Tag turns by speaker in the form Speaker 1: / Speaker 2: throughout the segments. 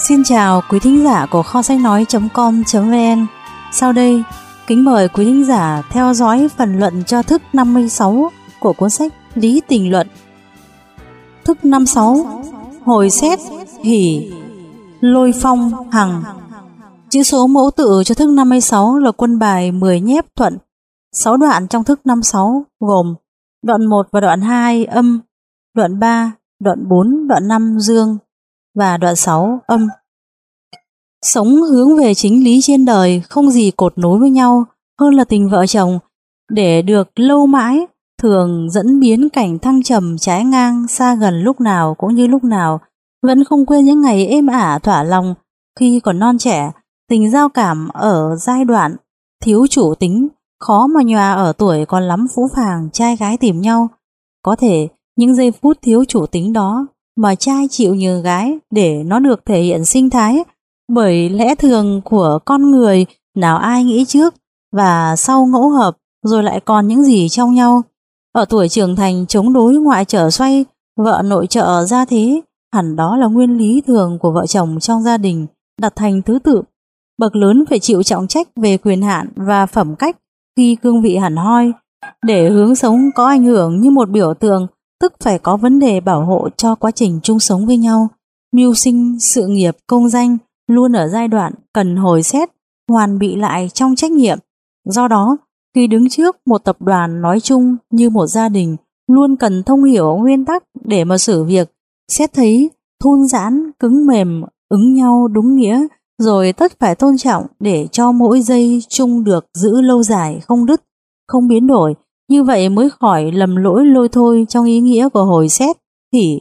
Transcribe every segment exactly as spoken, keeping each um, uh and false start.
Speaker 1: Xin chào quý thính giả của kho sách nói chấm com chấm vn. Sau đây, kính mời quý thính giả theo dõi phần luận cho thức năm mươi sáu của cuốn sách Lý Tình Luận. Thức năm mươi sáu: Hồi xét, hỷ, lôi phong, hằng. Chữ số mẫu tự cho thức năm mươi sáu là quân bài mười nhép thuận. sáu đoạn trong thức năm mươi sáu gồm đoạn một và đoạn hai âm, đoạn ba, đoạn bốn, đoạn năm dương và đoạn sáu âm. Sống hướng về chính lý trên đời không gì cột nối với nhau hơn là tình vợ chồng. Để được lâu mãi thường dẫn biến cảnh thăng trầm trái ngang xa gần lúc nào cũng như lúc nào. Vẫn không quên những ngày êm ả thỏa lòng khi còn non trẻ. Tình giao cảm ở giai đoạn thiếu chủ tính khó mà nhòa ở tuổi còn lắm phũ phàng trai gái tìm nhau. Có thể những giây phút thiếu chủ tính đó mà trai chịu nhường gái để nó được thể hiện sinh thái, bởi lẽ thường của con người nào ai nghĩ trước và sau ngẫu hợp rồi lại còn những gì trong nhau. Ở tuổi trưởng thành chống đối ngoại trở xoay, vợ nội trợ ra thế, hẳn đó là nguyên lý thường của vợ chồng trong gia đình đặt thành thứ tự. Bậc lớn phải chịu trọng trách về quyền hạn và phẩm cách khi cương vị hẳn hoi. Để hướng sống có ảnh hưởng như một biểu tượng, tức phải có vấn đề bảo hộ cho quá trình chung sống với nhau. Mưu sinh, sự nghiệp, công danh luôn ở giai đoạn cần hồi xét, hoàn bị lại trong trách nhiệm. Do đó, khi đứng trước một tập đoàn nói chung như một gia đình, luôn cần thông hiểu nguyên tắc để mà xử việc, xét thấy thôn giãn, cứng mềm, ứng nhau đúng nghĩa, rồi tất phải tôn trọng để cho mỗi giây chung được giữ lâu dài, không đứt, không biến đổi. Như vậy mới khỏi lầm lỗi lôi thôi trong ý nghĩa của hồi xét, hỷ.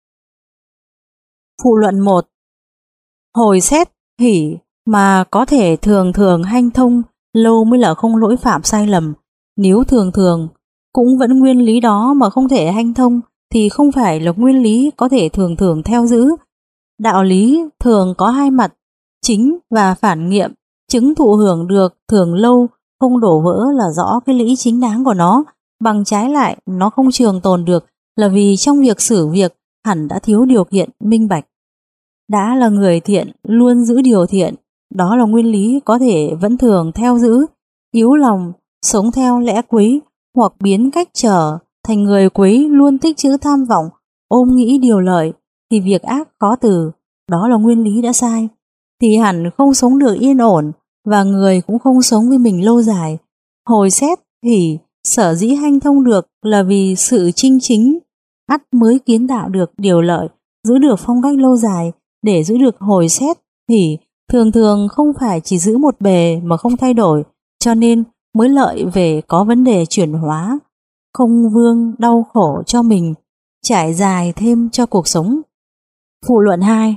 Speaker 1: Phụ luận một: Hồi xét, hỷ mà có thể thường thường hanh thông, lâu mới là không lỗi phạm sai lầm. Nếu thường thường cũng vẫn nguyên lý đó mà không thể hanh thông thì không phải là nguyên lý có thể thường thường theo giữ. Đạo lý thường có hai mặt, chính và phản nghiệm. Chứng thụ hưởng được thường lâu, không đổ vỡ là rõ cái lý chính đáng của nó. Bằng trái lại, nó không trường tồn được là vì trong việc xử việc hẳn đã thiếu điều kiện minh bạch. Đã là người thiện, luôn giữ điều thiện, đó là nguyên lý có thể vẫn thường theo giữ. Yếu lòng, sống theo lẽ quấy, hoặc biến cách trở thành người quấy luôn tích trữ tham vọng, ôm nghĩ điều lợi, thì việc ác khó từ, đó là nguyên lý đã sai. Thì hẳn không sống được yên ổn, và người cũng không sống với mình lâu dài. Hồi xét, hỷ, sở dĩ hanh thông được là vì sự chinh chính, ắt mới kiến tạo được điều lợi, giữ được phong cách lâu dài. Để giữ được hồi xét, hỷ, thường thường không phải chỉ giữ một bề mà không thay đổi, cho nên mới lợi về có vấn đề chuyển hóa, không vương đau khổ cho mình, trải dài thêm cho cuộc sống. Phụ luận hai: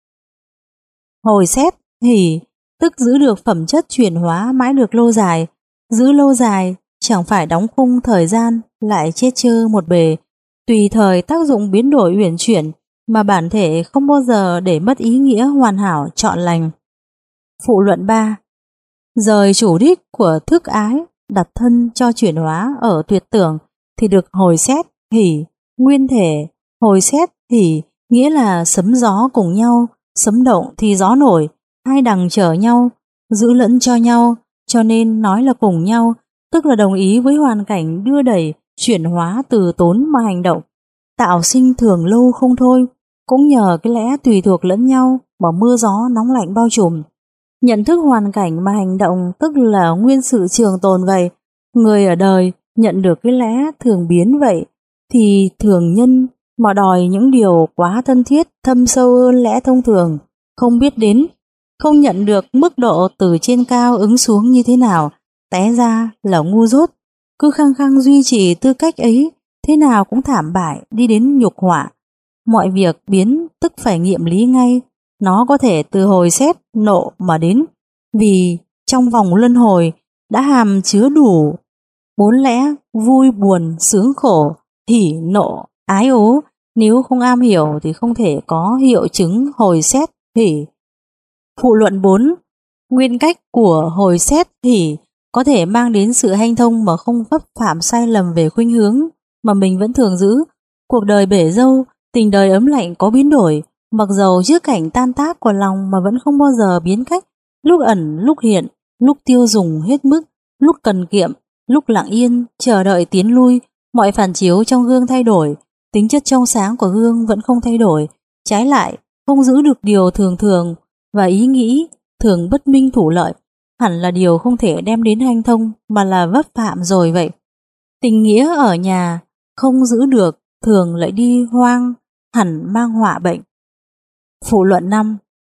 Speaker 1: Hồi xét, hỷ, tức giữ được phẩm chất chuyển hóa mãi được lâu dài. Giữ lâu dài chẳng phải đóng khung thời gian lại chết chơ một bề, tùy thời tác dụng biến đổi uyển chuyển, mà bản thể không bao giờ để mất ý nghĩa hoàn hảo trọn lành. Phụ luận ba: Rời chủ đích của thức ái, đặt thân cho chuyển hóa ở tuyệt tưởng thì được hồi xét, hỷ. Nguyên thể hồi xét, hỷ nghĩa là sấm gió cùng nhau, sấm động thì gió nổi, hai đằng chở nhau, giữ lẫn cho nhau, cho nên nói là cùng nhau, tức là đồng ý với hoàn cảnh đưa đẩy, chuyển hóa từ tốn mà hành động, tạo sinh thường lâu không thôi. Cũng nhờ cái lẽ tùy thuộc lẫn nhau mà mưa gió nóng lạnh bao trùm. Nhận thức hoàn cảnh mà hành động tức là nguyên sự trường tồn vậy. Người ở đời nhận được cái lẽ thường biến vậy thì thường nhân mà đòi những điều quá thân thiết thâm sâu hơn lẽ thông thường, không biết đến, không nhận được mức độ từ trên cao ứng xuống như thế nào, té ra là ngu dốt. Cứ khăng khăng duy trì tư cách ấy, thế nào cũng thảm bại đi đến nhục họa. Mọi việc biến tức phải nghiệm lý ngay, nó có thể từ hồi xét, nộ mà đến, vì trong vòng luân hồi đã hàm chứa đủ bốn lẽ vui buồn sướng khổ, hỉ nộ ái ố. Nếu không am hiểu thì không thể có hiệu chứng hồi xét, hỉ. Phụ luận bốn: Nguyên cách của hồi xét, hỉ có thể mang đến sự hanh thông mà không vấp phạm sai lầm về khuynh hướng mà mình vẫn thường giữ. Cuộc đời bể dâu, tình đời ấm lạnh có biến đổi, Mặc dầu trước cảnh tan tác của lòng mà vẫn không bao giờ biến cách, lúc ẩn lúc hiện, lúc tiêu dùng hết mức, lúc cần kiệm, lúc lặng yên, chờ đợi tiến lui, mọi phản chiếu trong gương thay đổi, tính chất trong sáng của gương vẫn không thay đổi, trái lại, không giữ được điều thường thường và ý nghĩ thường bất minh thủ lợi, hẳn là điều không thể đem đến hanh thông mà là vấp phạm rồi vậy. Tình nghĩa ở nhà không giữ được, thường lại đi hoang, hẳn mang họa bệnh. Phụ luận năm.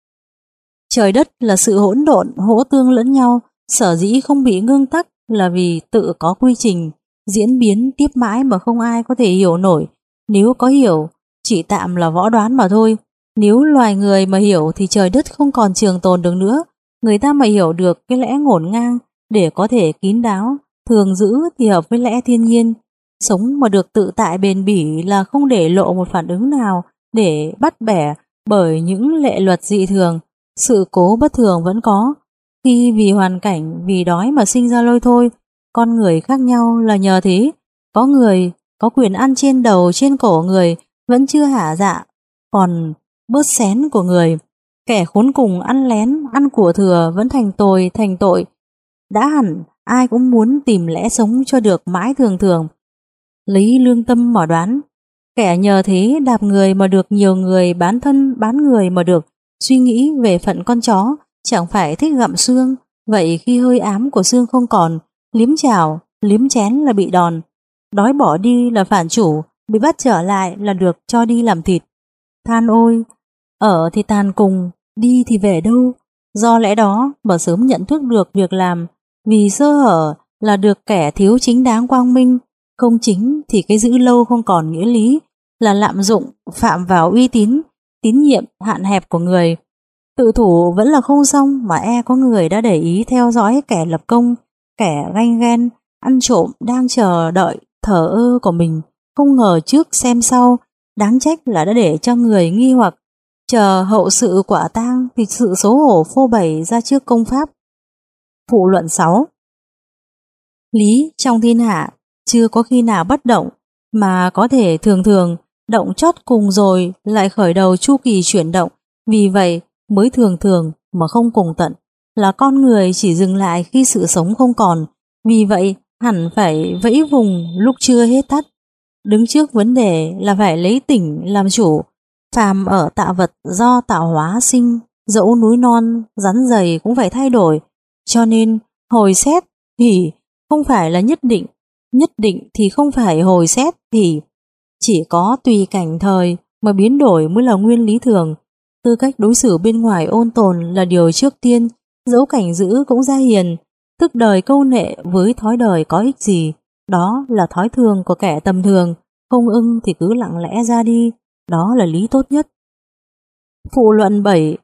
Speaker 1: Trời đất là sự hỗn độn, hỗ tương lẫn nhau, sở dĩ không bị ngưng tắc là vì tự có quy trình, diễn biến tiếp mãi mà không ai có thể hiểu nổi. Nếu có hiểu, chỉ tạm là võ đoán mà thôi. Nếu loài người mà hiểu thì trời đất không còn trường tồn được nữa. Người ta mà hiểu được cái lẽ ngổn ngang để có thể kín đáo, thường giữ thì hợp với lẽ thiên nhiên. Sống mà được tự tại bền bỉ là không để lộ một phản ứng nào để bắt bẻ bởi những lệ luật dị thường. Sự cố bất thường vẫn có, khi vì hoàn cảnh, vì đói mà sinh ra lôi thôi. Con người khác nhau là nhờ thế. Có người có quyền ăn trên đầu trên cổ người vẫn chưa hả dạ, còn bớt xén của người. Kẻ khốn cùng ăn lén, ăn của thừa vẫn thành tồi thành tội. Đã hẳn ai cũng muốn tìm lẽ sống cho được mãi thường thường. Lấy lương tâm mà đoán, kẻ nhờ thế đạp người mà được nhiều người, bán thân bán người mà được. Suy nghĩ về phận con chó, chẳng phải thích gặm xương. Vậy khi hơi ám của xương không còn, liếm chảo, liếm chén là bị đòn. Đói bỏ đi là phản chủ, bị bắt trở lại là được cho đi làm thịt. Than ôi, ở thì tàn cùng, đi thì về đâu. Do lẽ đó mà sớm nhận thức được việc làm, vì sơ hở là được kẻ thiếu chính đáng quang minh. Không chính thì cái giữ lâu không còn nghĩa lý, là lạm dụng, phạm vào uy tín, tín nhiệm hạn hẹp của người. Tự thủ vẫn là không xong mà e có người đã để ý theo dõi kẻ lập công, kẻ ganh ghen, ăn trộm đang chờ đợi thờ ơ của mình, không ngờ trước xem sau, đáng trách là đã để cho người nghi hoặc, chờ hậu sự quả tang thì sự xấu hổ phô bày ra trước công pháp. Phụ luận sáu. Lý trong thiên hạ chưa có khi nào bất động, mà có thể thường thường động chót cùng rồi lại khởi đầu chu kỳ chuyển động, vì vậy mới thường thường mà không cùng tận, là con người chỉ dừng lại khi sự sống không còn, vì vậy hẳn phải vẫy vùng lúc chưa hết tắt. Đứng trước vấn đề là phải lấy tỉnh làm chủ, phàm ở tạo vật do tạo hóa sinh, dẫu núi non rắn dày cũng phải thay đổi, cho nên hồi xét thì không phải là nhất định, nhất định thì không phải hồi xét thì chỉ có tùy cảnh thời mà biến đổi mới là nguyên lý thường. Tư cách đối xử bên ngoài ôn tồn là điều trước tiên, dẫu cảnh giữ cũng ra hiền, tức đời câu nệ với thói đời có ích gì, đó là thói thường của kẻ tầm thường, không ưng thì cứ lặng lẽ ra đi, đó là lý tốt nhất. Phụ luận bảy.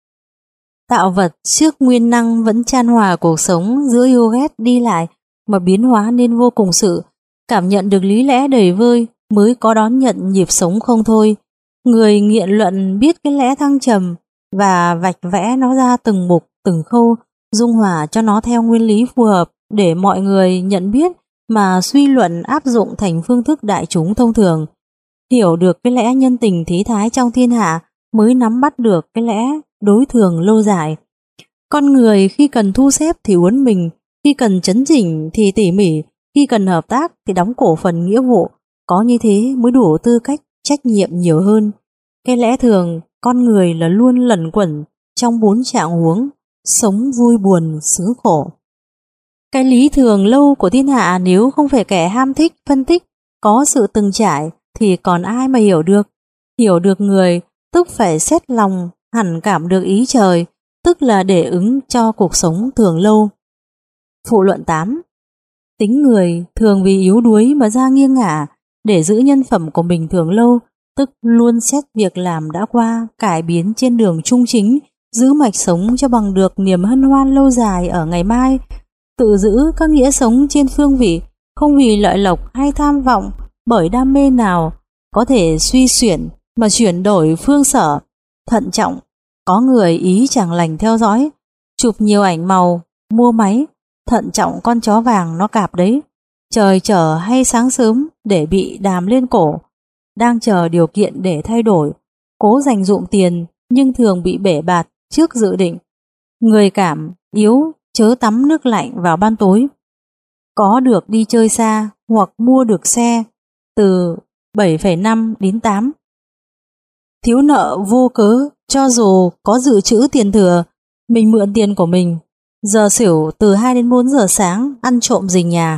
Speaker 1: Tạo vật trước nguyên năng vẫn chan hòa cuộc sống giữa yêu ghét đi lại mà biến hóa nên vô cùng sự, cảm nhận được lý lẽ đầy vơi mới có đón nhận nhịp sống không thôi. Người nghiện luận biết cái lẽ thăng trầm và vạch vẽ nó ra từng mục từng khâu, dung hòa cho nó theo nguyên lý phù hợp để mọi người nhận biết mà suy luận áp dụng thành phương thức đại chúng thông thường. Hiểu được cái lẽ nhân tình thế thái trong thiên hạ mới nắm bắt được cái lẽ đối thường lâu dài. Con người khi cần thu xếp thì uốn mình, khi cần chấn chỉnh thì tỉ mỉ, khi cần hợp tác thì đóng cổ phần nghĩa vụ, có như thế mới đủ tư cách trách nhiệm nhiều hơn. Cái lẽ thường con người là luôn lẩn quẩn trong bốn trạng huống, sống vui buồn sướng khổ. Cái lý thường lâu của thiên hạ nếu không phải kẻ ham thích phân tích, có sự từng trải thì còn ai mà hiểu được. Hiểu được người tức phải xét lòng, hẳn cảm được ý trời, tức là để ứng cho cuộc sống thường lâu. Phụ luận tám. Tính người thường vì yếu đuối mà ra nghiêng ngả, để giữ nhân phẩm của mình thường lâu, tức luôn xét việc làm đã qua, cải biến trên đường trung chính, giữ mạch sống cho bằng được niềm hân hoan lâu dài ở ngày mai, tự giữ các nghĩa sống trên phương vị, không vì lợi lộc hay tham vọng, bởi đam mê nào có thể suy xuyển mà chuyển đổi phương sở, thận trọng. Có người ý chẳng lành theo dõi, chụp nhiều ảnh màu, mua máy, thận trọng con chó vàng nó cạp đấy, trời chở hay sáng sớm để bị đàm lên cổ, đang chờ điều kiện để thay đổi. cố dành dụm tiền nhưng thường bị bể bạt trước dự định. Người cảm, yếu, chớ tắm nước lạnh vào ban tối. Có được đi chơi xa hoặc mua được xe từ bảy phẩy năm đến tám. Thiếu nợ vô cớ, cho dù có dự trữ tiền thừa, mình mượn tiền của mình. Giờ xỉu từ hai đến bốn giờ sáng ăn trộm rình nhà.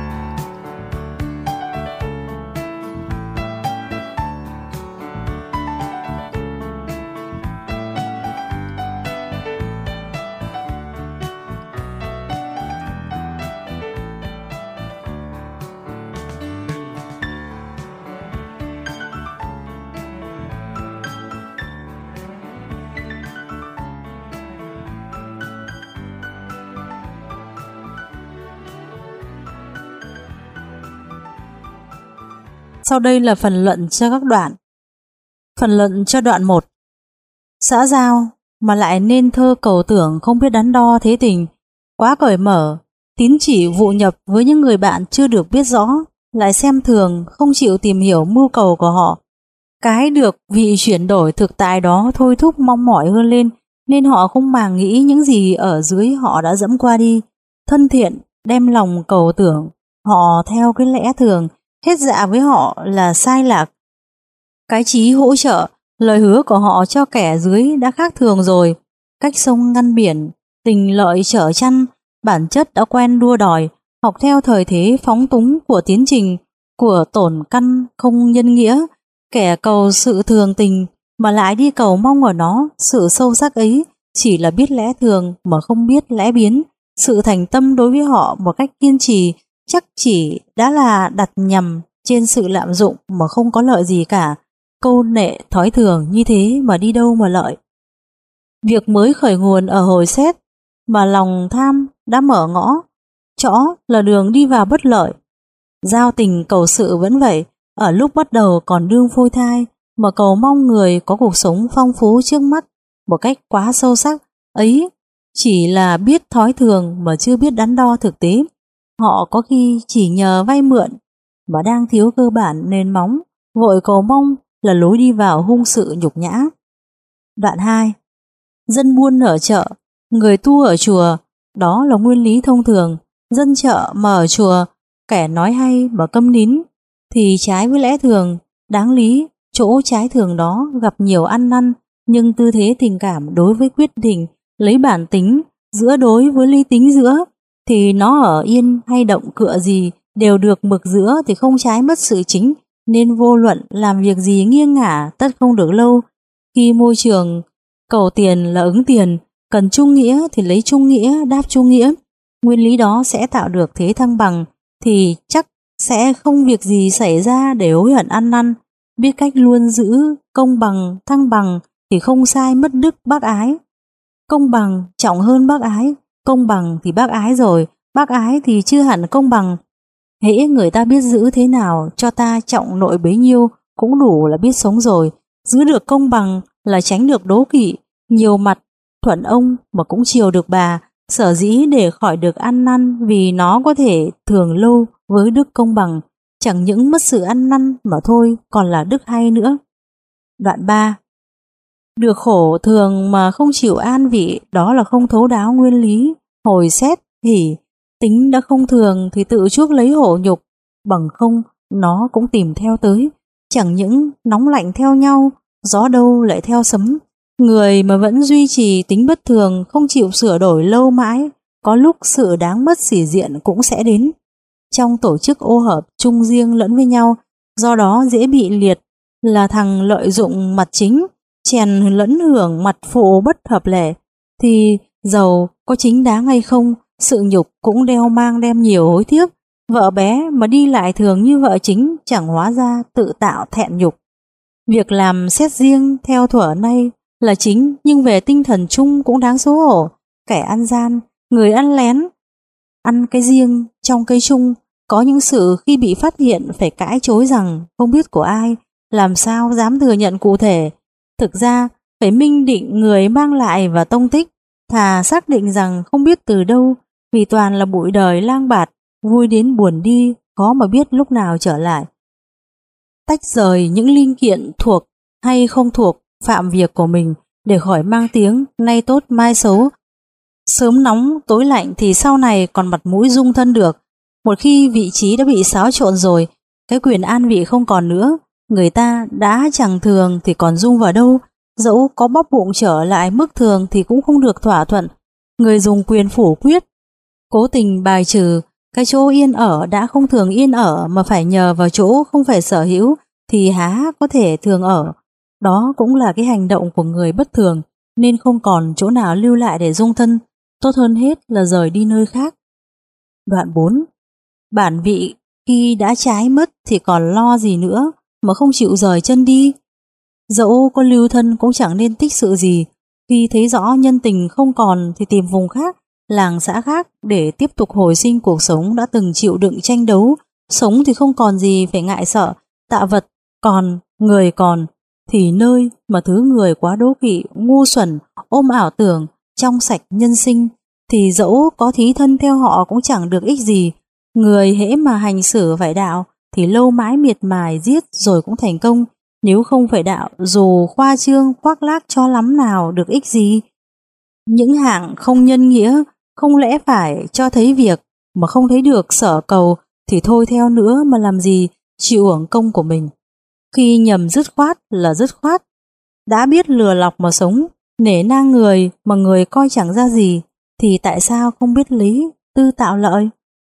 Speaker 1: Sau đây là phần luận cho các đoạn. Phần luận cho đoạn một. Xã giao mà lại nên thơ cầu tưởng không biết đắn đo thế tình, quá cởi mở, tín chỉ vụ nhập với những người bạn chưa được biết rõ, lại xem thường, không chịu tìm hiểu mưu cầu của họ. Cái được vị chuyển đổi thực tại đó thôi thúc mong mỏi hơn lên, nên họ không màng nghĩ những gì ở dưới họ đã dẫm qua đi. Thân thiện, đem lòng cầu tưởng, họ theo cái lẽ thường, hết dạ với họ là sai lạc. Cái chí hỗ trợ, lời hứa của họ cho kẻ dưới đã khác thường rồi. Cách sông ngăn biển, tình lợi trở chăn, bản chất đã quen đua đòi, học theo thời thế phóng túng của tiến trình, của tổn căn không nhân nghĩa. Kẻ cầu sự thường tình mà lại đi cầu mong ở nó, sự sâu sắc ấy chỉ là biết lẽ thường mà không biết lẽ biến. Sự thành tâm đối với họ một cách kiên trì chắc chỉ đã là đặt nhầm trên sự lạm dụng mà không có lợi gì cả. Câu nệ thói thường như thế mà đi đâu mà lợi. Việc mới khởi nguồn ở hồi xét mà lòng tham đã mở ngõ, chõ là đường đi vào bất lợi. Giao tình cầu sự vẫn vậy, ở lúc bắt đầu còn đương phôi thai mà cầu mong người có cuộc sống phong phú trước mắt một cách quá sâu sắc ấy chỉ là biết thói thường mà chưa biết đắn đo thực tế. Họ có khi chỉ nhờ vay mượn mà đang thiếu cơ bản nền móng, vội cầu mong là lối đi vào hung sự nhục nhã. Đoạn hai. Dân buôn ở chợ, người tu ở chùa, đó là nguyên lý thông thường. Dân chợ mà ở chùa, kẻ nói hay mà câm nín thì trái với lẽ thường. Đáng lý, chỗ trái thường đó gặp nhiều ăn năn, nhưng tư thế tình cảm đối với quyết định lấy bản tính giữa đối với lý tính giữa, thì nó ở yên hay động cựa gì đều được mực giữa thì không trái mất sự chính, nên vô luận làm việc gì nghiêng ngả tất không được lâu. Khi môi trường cầu tiền là ứng tiền, cần trung nghĩa thì lấy trung nghĩa đáp trung nghĩa. Nguyên lý đó sẽ tạo được thế thăng bằng, thì chắc sẽ không việc gì xảy ra để hối hận ăn năn. Biết cách luôn giữ công bằng thăng bằng thì không sai mất đức bác ái. Công bằng trọng hơn bác ái, công bằng thì bác ái rồi, bác ái thì chưa hẳn công bằng. Hễ người ta biết giữ thế nào cho ta trọng nội bấy nhiêu cũng đủ là biết sống rồi. Giữ được công bằng là tránh được đố kỵ, nhiều mặt thuận ông mà cũng chiều được bà. Sở dĩ để khỏi được ăn năn vì nó có thể thường lâu với đức công bằng, chẳng những mất sự ăn năn mà thôi còn là đức hay nữa. Đoạn ba. Được khổ thường mà không chịu an vị, đó là không thấu đáo nguyên lý. Hồi xét hỉ, tính đã không thường thì tự chuốc lấy hổ nhục, bằng không nó cũng tìm theo tới. Chẳng những nóng lạnh theo nhau, gió đâu lại theo sấm. Người mà vẫn duy trì tính bất thường, không chịu sửa đổi lâu mãi, có lúc sự đáng mất sĩ diện cũng sẽ đến. Trong tổ chức ô hợp chung riêng lẫn với nhau, do đó dễ bị liệt là thằng lợi dụng mặt chính, chèn lẫn hưởng mặt phụ bất hợp lệ, thì dầu có chính đáng hay không, sự nhục cũng đeo mang đem nhiều hối tiếc. Vợ bé mà đi lại thường như vợ chính, chẳng hóa ra tự tạo thẹn nhục. Việc làm xét riêng theo thuở nay là chính, nhưng về tinh thần chung cũng đáng xấu hổ. Kẻ ăn gian, người ăn lén, ăn cái riêng trong cái chung, có những sự khi bị phát hiện phải cãi chối rằng không biết của ai, làm sao dám thừa nhận cụ thể. Thực ra phải minh định người mang lại và tông tích, thà xác định rằng không biết từ đâu, vì toàn là bụi đời lang bạt, vui đến buồn đi, khó mà biết lúc nào trở lại. Tách rời những linh kiện thuộc hay không thuộc phạm việc của mình để khỏi mang tiếng nay tốt mai xấu. Sớm nóng tối lạnh thì sau này còn mặt mũi dung thân được. Một khi vị trí đã bị xáo trộn rồi, cái quyền an vị không còn nữa, người ta đã chẳng thường thì còn dung vào đâu, dẫu có bóp bụng trở lại mức thường thì cũng không được thỏa thuận. Người dùng quyền phủ quyết, cố tình bài trừ cái chỗ yên ở đã không thường yên ở mà phải nhờ vào chỗ không phải sở hữu thì há có thể thường ở. Đó cũng là cái hành động của người bất thường, nên không còn chỗ nào lưu lại để dung thân, tốt hơn hết là rời đi nơi khác. Đoạn bốn. Bản vị khi đã trái mất thì còn lo gì nữa mà không chịu rời chân đi. Dẫu có lưu thân cũng chẳng nên tích sự gì, khi thấy rõ nhân tình không còn thì tìm vùng khác, làng xã khác để tiếp tục hồi sinh cuộc sống đã từng chịu đựng tranh đấu. Sống thì không còn gì phải ngại sợ, tạ vật còn, người còn, thì nơi mà thứ người quá đố kỵ, ngu xuẩn, ôm ảo tưởng, trong sạch nhân sinh, thì dẫu có thí thân theo họ cũng chẳng được ích gì. Người hễ mà hành xử phải đạo thì lâu mãi miệt mài giết rồi cũng thành công, nếu không phải đạo dù khoa trương khoác lác cho lắm nào được ích gì. Những hạng không nhân nghĩa, không lẽ phải cho thấy việc mà không thấy được sở cầu thì thôi theo nữa mà làm gì, chịu hưởng công của mình. Khi nhầm dứt khoát là dứt khoát, đã biết lừa lọc mà sống, nể nang người mà người coi chẳng ra gì, thì tại sao không biết lý tư tạo lợi?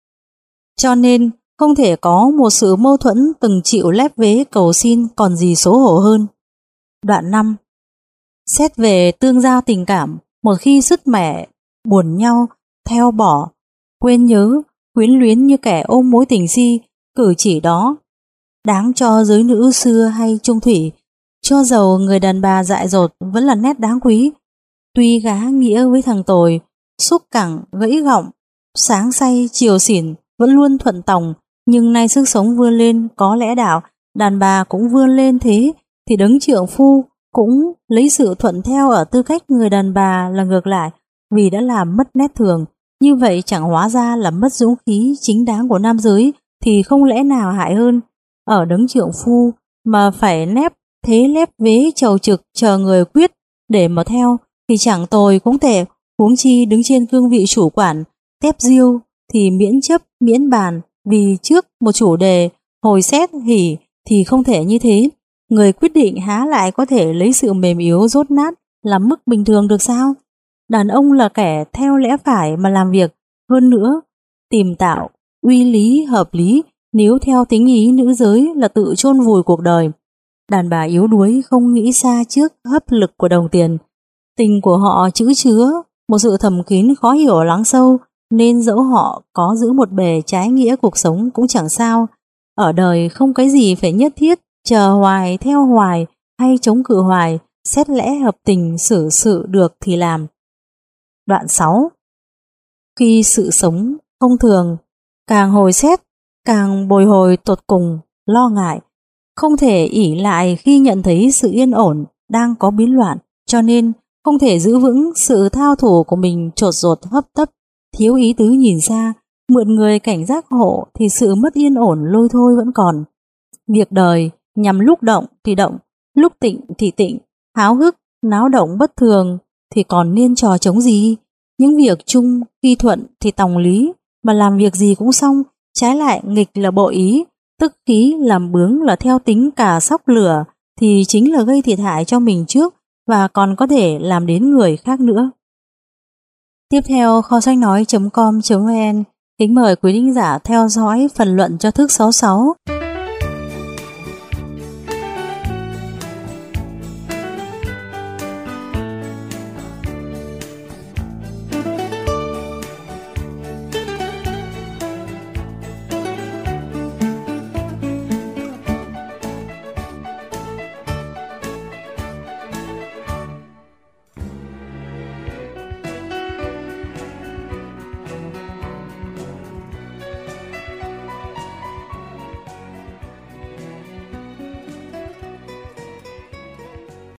Speaker 1: Cho nên không thể có một sự mâu thuẫn từng chịu lép vế cầu xin còn gì xấu hổ hơn. Đoạn năm. Xét về tương giao tình cảm, một khi sứt mẻ, buồn nhau, theo bỏ, quên nhớ, quyến luyến như kẻ ôm mối tình si, cử chỉ đó đáng cho giới nữ xưa hay trung thủy, cho dầu người đàn bà dại dột vẫn là nét đáng quý. Tuy gá nghĩa với thằng tồi, xúc cẳng, gãy gọng, sáng say, chiều xỉn, vẫn luôn thuận tòng, nhưng nay sức sống vươn lên có lẽ đạo, đàn bà cũng vươn lên thế, thì đấng trượng phu cũng lấy sự thuận theo ở tư cách người đàn bà là ngược lại, vì đã làm mất nét thường. Như vậy chẳng hóa ra là mất dũng khí chính đáng của nam giới, thì không lẽ nào hại hơn. Ở đấng trượng phu mà phải nép thế lép vế chầu trực chờ người quyết để mà theo thì chẳng tồi cũng tệ, huống chi đứng trên cương vị chủ quản tép diêu thì miễn chấp miễn bàn, vì trước một chủ đề hồi xét hỉ thì không thể như thế. Người quyết định há lại có thể lấy sự mềm yếu dốt nát làm mức bình thường được sao? Đàn ông là kẻ theo lẽ phải mà làm việc, hơn nữa tìm tạo uy lý hợp lý, nếu theo tính ý nữ giới là tự chôn vùi cuộc đời. Đàn bà yếu đuối không nghĩ xa trước hấp lực của đồng tiền. Tình của họ chữ chứa một sự thầm kín khó hiểu lắng sâu, nên dẫu họ có giữ một bề trái nghĩa cuộc sống cũng chẳng sao. Ở đời không cái gì phải nhất thiết chờ hoài theo hoài hay chống cự hoài, xét lẽ hợp tình xử sự được thì làm. Đoạn sáu. Khi sự sống không thường, càng hồi xét càng bồi hồi tột cùng, lo ngại, không thể ỷ lại khi nhận thấy sự yên ổn đang có biến loạn, cho nên không thể giữ vững sự thao thủ của mình, chột rột hấp tấp, thiếu ý tứ nhìn xa, mượn người cảnh giác hộ thì sự mất yên ổn lôi thôi vẫn còn. Việc đời nhằm lúc động thì động, lúc tịnh thì tịnh, háo hức, náo động bất thường thì còn nên trò chống gì. Những việc chung khi thuận thì tòng lý, mà làm việc gì cũng xong, trái lại nghịch là bội ý, tức khí làm bướng là theo tính cà sóc lửa, thì chính là gây thiệt hại cho mình trước và còn có thể làm đến người khác nữa. Tiếp theo, kho sách nói chấm com chấm vn kính mời quý thính giả theo dõi phần luận cho thức sáu mươi sáu.